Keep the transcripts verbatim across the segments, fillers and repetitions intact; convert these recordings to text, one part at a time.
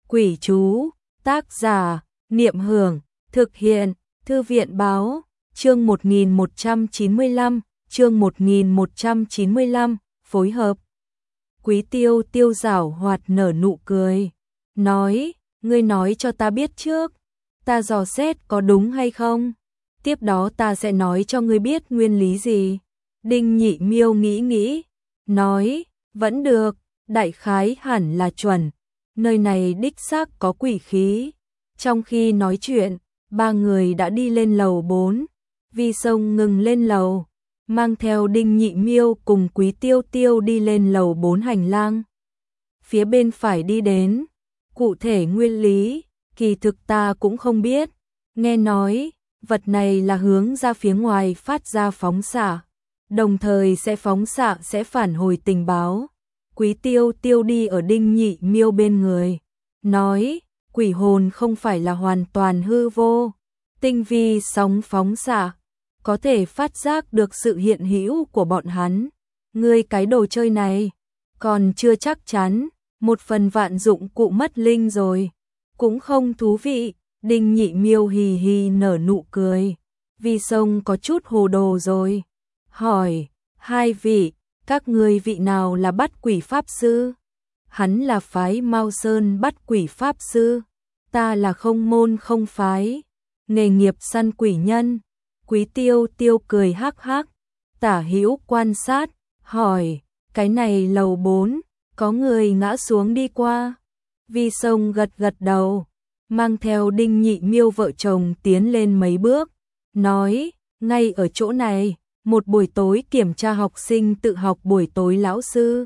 Quỷ chú, tác giả, Niệm Hưởng, thực hiện, Thư viện báo, chương một nghìn một trăm chín mươi lăm, chương một nghìn một trăm chín mươi lăm, phối hợp. Quý Tiêu Tiêu giảo hoạt nở nụ cười, nói, ngươi nói cho ta biết trước, ta dò xét có đúng hay không, tiếp đó ta sẽ nói cho ngươi biết nguyên lý gì. Đinh Nhị Miêu nghĩ nghĩ, nói, vẫn được, đại khái hẳn là chuẩn, nơi này đích xác có quỷ khí. Trong khi nói chuyện, ba người đã đi lên lầu bốn, Vi Sông ngừng lên lầu, mang theo Đinh Nhị Miêu cùng Quý Tiêu Tiêu đi lên lầu bốn hành lang. Phía bên phải đi đến, cụ thể nguyên lý, kỳ thực ta cũng không biết, nghe nói, vật này là hướng ra phía ngoài phát ra phóng xạ, đồng thời sẽ phóng xạ sẽ phản hồi tình báo. Quý Tiêu Tiêu đi ở Đinh Nhị Miêu bên người, nói, quỷ hồn không phải là hoàn toàn hư vô, tinh vi sóng phóng xạ, có thể phát giác được sự hiện hữu của bọn hắn. Ngươi cái đồ chơi này, còn chưa chắc chắn, một phần vạn dụng cụ mất linh rồi, cũng không thú vị. Đinh Nhị Miêu hì hì nở nụ cười, Vi Sông có chút hồ đồ rồi, hỏi, hai vị, các ngươi vị nào là bắt quỷ pháp sư? Hắn là phái Mao Sơn bắt quỷ pháp sư, ta là không môn không phái, nghề nghiệp săn quỷ nhân. Quý Tiêu Tiêu cười hắc hắc, tả hữu quan sát, hỏi, cái này lầu bốn, có người ngã xuống đi qua? Vi Sông gật gật đầu, mang theo Đinh Nhị Miêu vợ chồng tiến lên mấy bước, nói, ngay ở chỗ này, một buổi tối kiểm tra học sinh tự học buổi tối lão sư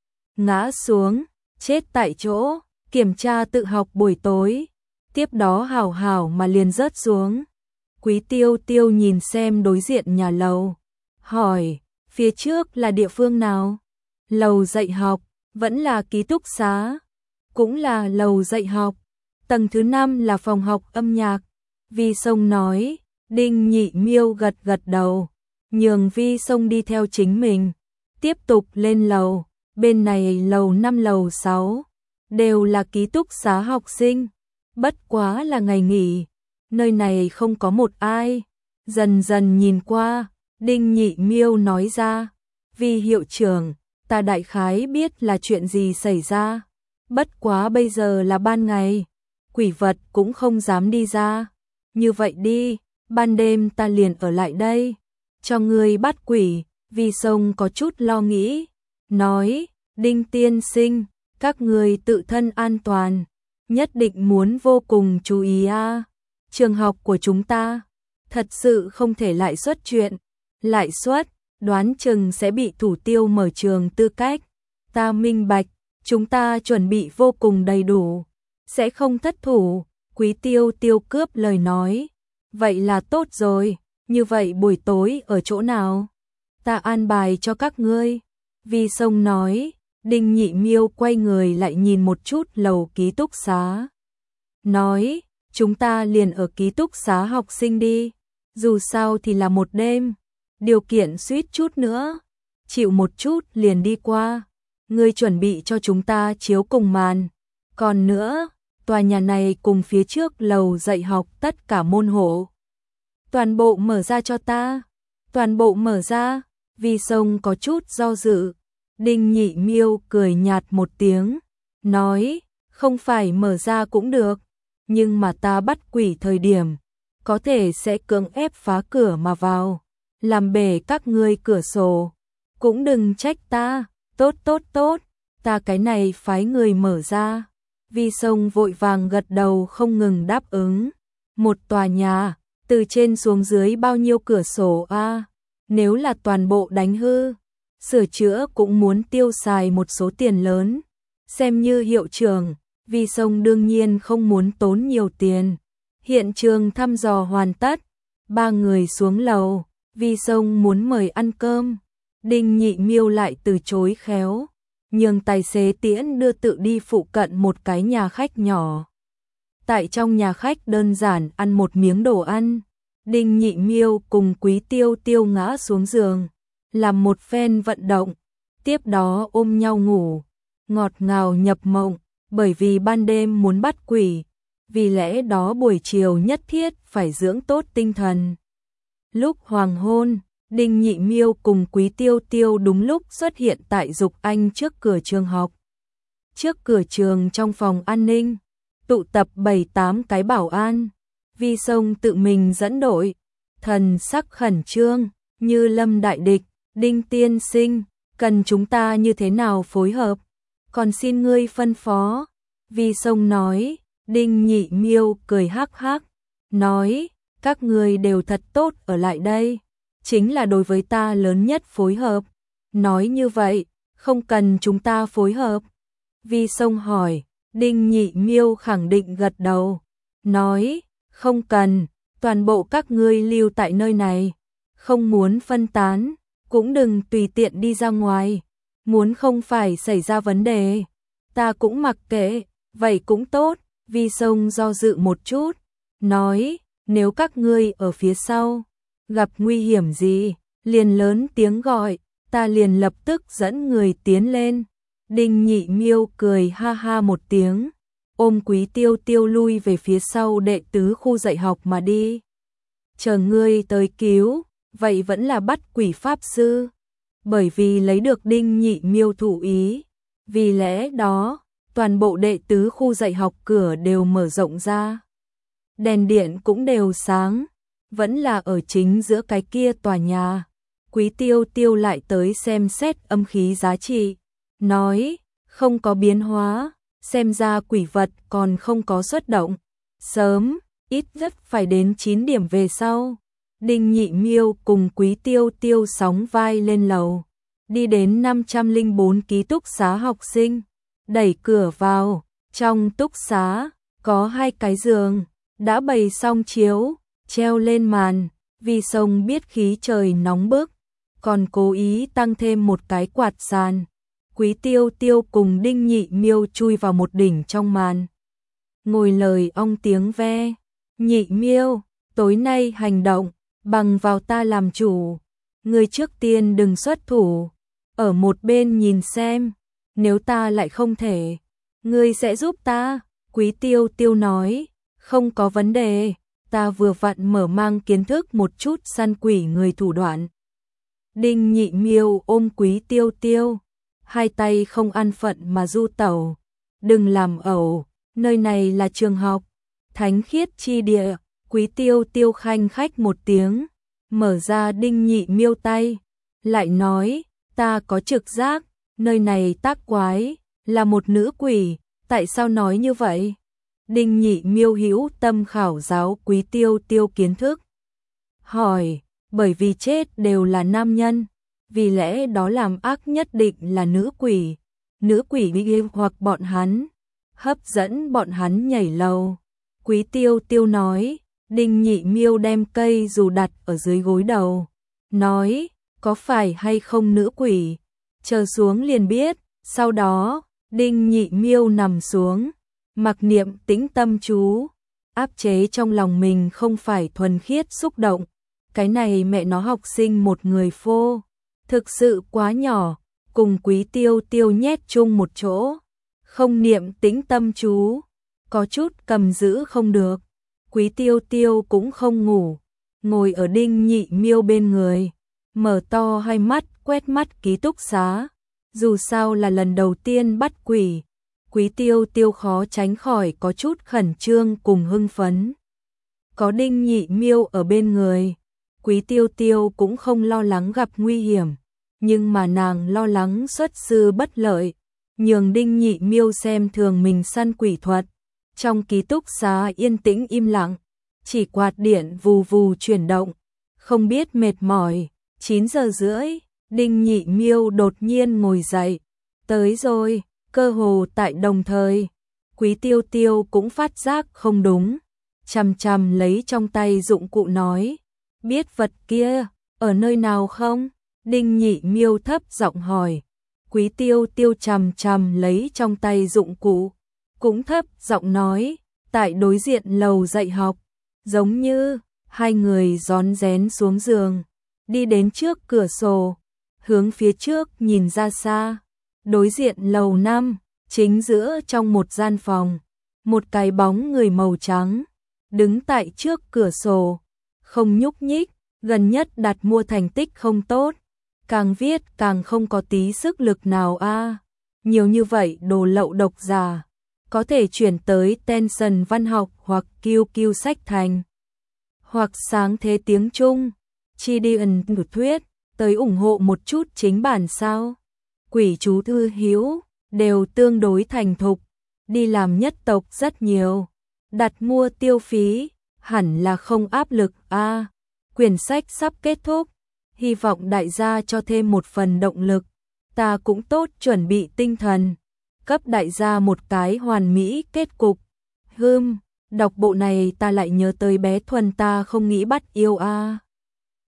ngã xuống, chết tại chỗ, kiểm tra tự học buổi tối, tiếp đó hảo hảo mà liền rớt xuống. Quý Tiêu Tiêu nhìn xem đối diện nhà lầu, hỏi, phía trước là địa phương nào? Lầu dạy học, vẫn là ký túc xá? Cũng là lầu dạy học, tầng thứ năm là phòng học âm nhạc. Vi Sông nói. Đinh Nhị Miêu gật gật đầu, nhường Vi Sông đi theo chính mình, tiếp tục lên lầu. Bên này lầu năm lầu sáu đều là ký túc xá học sinh, bất quá là ngày nghỉ, nơi này không có một ai. Dần dần nhìn qua, Đinh Nhị Miêu nói ra, Vi hiệu trưởng, ta đại khái biết là chuyện gì xảy ra, bất quá bây giờ là ban ngày, quỷ vật cũng không dám đi ra. Như vậy đi, ban đêm ta liền ở lại đây, cho ngươi bắt quỷ. Vi Sông có chút lo nghĩ, nói, Đinh tiên sinh, các ngươi tự thân an toàn, nhất định muốn vô cùng chú ý a. Trường học của chúng ta, thật sự không thể lại xuất chuyện, lại xuất, đoán chừng sẽ bị thủ tiêu mở trường tư cách. Ta minh bạch, chúng ta chuẩn bị vô cùng đầy đủ, sẽ không thất thủ. Quý Tiêu Tiêu cướp lời nói, vậy là tốt rồi, như vậy buổi tối ở chỗ nào? Ta an bài cho các ngươi. Vi Sông nói. Đinh Nhị Miêu quay người lại nhìn một chút lầu ký túc xá, nói, chúng ta liền ở ký túc xá học sinh đi, dù sao thì là một đêm, điều kiện suýt chút nữa, chịu một chút liền đi qua, ngươi chuẩn bị cho chúng ta chiếu cùng màn, còn nữa, tòa nhà này cùng phía trước lầu dạy học tất cả môn hộ, toàn bộ mở ra cho ta, toàn bộ mở ra. Vi Sông có chút do dự. Đinh Nhị Miêu cười nhạt một tiếng, nói, không phải mở ra cũng được, nhưng mà ta bắt quỷ thời điểm, có thể sẽ cưỡng ép phá cửa mà vào, làm bể các ngươi cửa sổ, cũng đừng trách ta. Tốt tốt tốt, ta cái này phái người mở ra. Vi Sông vội vàng gật đầu không ngừng đáp ứng. Một tòa nhà, từ trên xuống dưới bao nhiêu cửa sổ a? Nếu là toàn bộ đánh hư, sửa chữa cũng muốn tiêu xài một số tiền lớn. Xem như hiệu trưởng, Vi Sông đương nhiên không muốn tốn nhiều tiền. Hiện trường thăm dò hoàn tất, ba người xuống lầu, Vi Sông muốn mời ăn cơm. Đinh Nhị Miêu lại từ chối khéo, nhường tài xế tiễn đưa tự đi phụ cận một cái nhà khách nhỏ. Tại trong nhà khách đơn giản ăn một miếng đồ ăn, Đinh Nhị Miêu cùng Quý Tiêu Tiêu ngã xuống giường, làm một phen vận động, tiếp đó ôm nhau ngủ, ngọt ngào nhập mộng. bởi vì ban đêm muốn bắt quỷ, vì lẽ đó buổi chiều nhất thiết phải dưỡng tốt tinh thần. Lúc hoàng hôn, Đinh Nhị Miêu cùng Quý Tiêu Tiêu đúng lúc xuất hiện tại Dục Anh trước cửa trường học. Trước cửa trường trong phòng an ninh, tụ tập bảy tám cái bảo an, Vi Sông tự mình dẫn đội, thần sắc khẩn trương, như lâm đại địch, Đinh tiên sinh, cần chúng ta như thế nào phối hợp, còn xin ngươi phân phó. Vi Sông nói. Đinh Nhị Miêu cười hắc hắc, nói, các ngươi đều thật tốt ở lại đây, chính là đối với ta lớn nhất phối hợp. Nói như vậy, không cần chúng ta phối hợp. Vi Sông hỏi. Đinh Nhị Miêu khẳng định gật đầu, nói, không cần, toàn bộ các ngươi lưu tại nơi này, không muốn phân tán, cũng đừng tùy tiện đi ra ngoài, muốn không phải xảy ra vấn đề, ta cũng mặc kệ, vậy cũng tốt. Vi Sông do dự một chút, nói, nếu các ngươi ở phía sau, gặp nguy hiểm gì, liền lớn tiếng gọi, ta liền lập tức dẫn người tiến lên. Đinh Nhị Miêu cười ha ha một tiếng, ôm Quý Tiêu Tiêu lui về phía sau đệ tứ khu dạy học mà đi. Chờ ngươi tới cứu, vậy vẫn là bắt quỷ pháp sư, bởi vì lấy được Đinh Nhị Miêu thủ ý, vì lẽ đó toàn bộ đệ tứ khu dạy học cửa đều mở rộng ra. Đèn điện cũng đều sáng, vẫn là ở chính giữa cái kia tòa nhà. Quý Tiêu Tiêu lại tới xem xét âm khí giá trị, nói, không có biến hóa, xem ra quỷ vật còn không có xuất động. Sớm, ít nhất phải đến chín điểm về sau. Đinh Nhị Miêu cùng Quý Tiêu Tiêu sóng vai lên lầu, đi đến năm trăm lẻ bốn ký túc xá học sinh. Đẩy cửa vào, trong túc xá, có hai cái giường, đã bày xong chiếu, treo lên màn. Vi Sông biết khí trời nóng bức, còn cố ý tăng thêm một cái quạt sàn. Quý Tiêu Tiêu cùng Đinh Nhị Miêu chui vào một đỉnh trong màn. Ngồi lời ong tiếng ve, Nhị Miêu, tối nay hành động, bằng vào ta làm chủ, ngươi trước tiên đừng xuất thủ, ở một bên nhìn xem. Nếu ta lại không thể, ngươi sẽ giúp ta. Quý Tiêu Tiêu nói, không có vấn đề, ta vừa vặn mở mang kiến thức một chút săn quỷ người thủ đoạn. Đinh Nhị Miêu ôm Quý Tiêu Tiêu, hai tay không an phận mà du tẩu, đừng làm ẩu, nơi này là trường học, thánh khiết chi địa. Quý Tiêu Tiêu khanh khách một tiếng, mở ra Đinh Nhị Miêu tay, lại nói, ta có trực giác, nơi này tác quái, là một nữ quỷ, tại sao nói như vậy? Đinh Nhị Miêu hữu tâm khảo giáo Quý Tiêu Tiêu kiến thức. Hỏi, bởi vì chết đều là nam nhân, vì lẽ đó làm ác nhất định là nữ quỷ. Nữ quỷ bị ghê hoặc bọn hắn, hấp dẫn bọn hắn nhảy lầu. Quý Tiêu Tiêu nói. Đinh Nhị Miêu đem cây dù đặt ở dưới gối đầu, nói, có phải hay không nữ quỷ, chờ xuống liền biết. Sau đó, Đinh Nhị Miêu nằm xuống, mặc niệm tĩnh tâm chú, áp chế trong lòng mình không phải thuần khiết xúc động. Cái này mẹ nó học sinh một người phô, thực sự quá nhỏ, cùng Quý Tiêu Tiêu nhét chung một chỗ, không niệm tĩnh tâm chú, có chút cầm giữ không được. Quý Tiêu Tiêu cũng không ngủ, ngồi ở Đinh Nhị Miêu bên người, mở to hai mắt quét mắt ký túc xá. Dù sao là lần đầu tiên bắt quỷ, Quý Tiêu Tiêu khó tránh khỏi có chút khẩn trương cùng hưng phấn. Có Đinh Nhị Miêu ở bên người, Quý Tiêu Tiêu cũng không lo lắng gặp nguy hiểm, nhưng mà nàng lo lắng xuất sư bất lợi, nhường Đinh Nhị Miêu xem thường mình săn quỷ thuật. Trong ký túc xá yên tĩnh im lặng, chỉ quạt điện vù vù chuyển động, không biết mệt mỏi. Chín giờ rưỡi, Đinh Nhị Miêu đột nhiên ngồi dậy. Tới rồi, cơ hồ tại đồng thời. Quý Tiêu Tiêu cũng phát giác không đúng, chằm chằm lấy trong tay dụng cụ nói, biết vật kia ở nơi nào không? Đinh Nhị Miêu thấp giọng hỏi. Quý Tiêu Tiêu chằm chằm lấy trong tay dụng cụ, cũng thấp giọng nói, tại đối diện lầu dạy học. Giống như hai người rón rén xuống giường, đi đến trước cửa sổ, hướng phía trước nhìn ra xa. Đối diện lầu năm, Chính giữa trong một gian phòng, một cái bóng người màu trắng, đứng tại trước cửa sổ, không nhúc nhích, gần nhất đặt mua thành tích không tốt, càng viết càng không có tí sức lực nào a. Nhiều như vậy đồ lậu độc giả, có thể chuyển tới Tension Văn học hoặc Q Q Sách Thành, hoặc Sáng Thế Tiếng Trung, Chidian Thuyết, tới ủng hộ một chút chính bản sao. Quỷ chú Thư Hiếu, đều tương đối thành thục, đi làm nhất tộc rất nhiều, đặt mua tiêu phí, hẳn là không áp lực a. Quyển sách sắp kết thúc, hy vọng đại gia cho thêm một phần động lực, ta cũng tốt chuẩn bị tinh thần, cấp đại gia một cái hoàn mỹ kết cục. Hưm, đọc bộ này ta lại nhớ tới bé Thuần ta không nghĩ bắt yêu a.